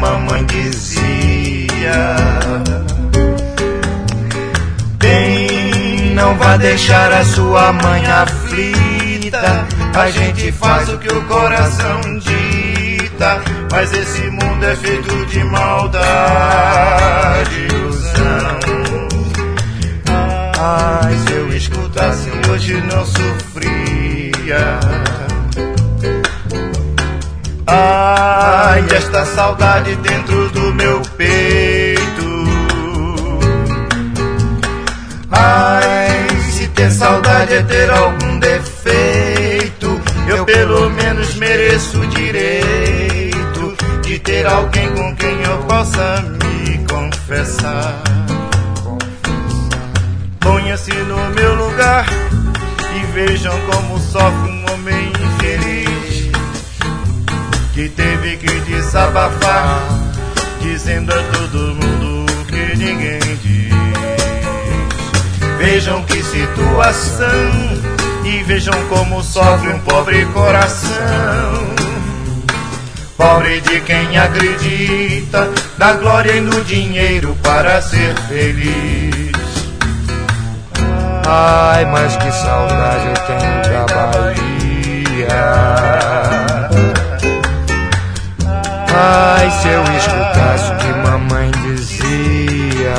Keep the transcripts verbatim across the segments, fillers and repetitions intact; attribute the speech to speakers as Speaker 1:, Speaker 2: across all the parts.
Speaker 1: mamãe dizia: bem, não vá deixar a sua mãe aflita, a gente faz o que o coração dita, mas esse mundo é feito de maldade e ilusão. Ai, se eu escutasse hoje não sofria. Ai, esta saudade dentro do meu peito. Ai, se ter saudade é ter algum defeito, eu pelo menos mereço o direito de ter alguém com quem eu possa me confessar. Ponha-se no meu lugar e vejam como sofre um homem infeliz, que teve que desabafar, dizendo a todo mundo o que ninguém diz. Vejam que situação e vejam como sofre um pobre coração, pobre de quem acredita na glória e no dinheiro para ser feliz.
Speaker 2: Ai, mas que saudade eu tenho da Bahia. Ai, se eu escutasse o que mamãe dizia: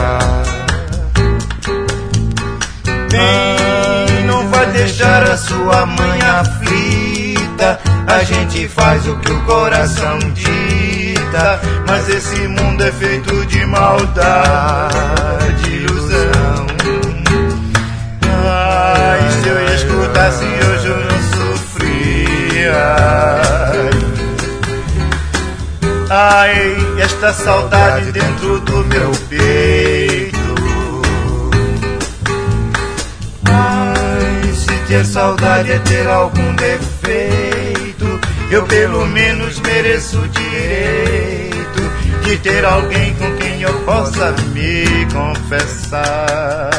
Speaker 1: bem, não vai deixar a sua mãe aflita, a gente faz o que o coração dita, mas esse mundo é feito de maldade e ilusão. Ai, se eu escutasse hoje eu não sofria. Ai, esta saudade dentro do meu peito. Ai, se ter saudade é ter algum defeito, eu pelo menos mereço o direito de ter alguém com quem eu possa me confessar.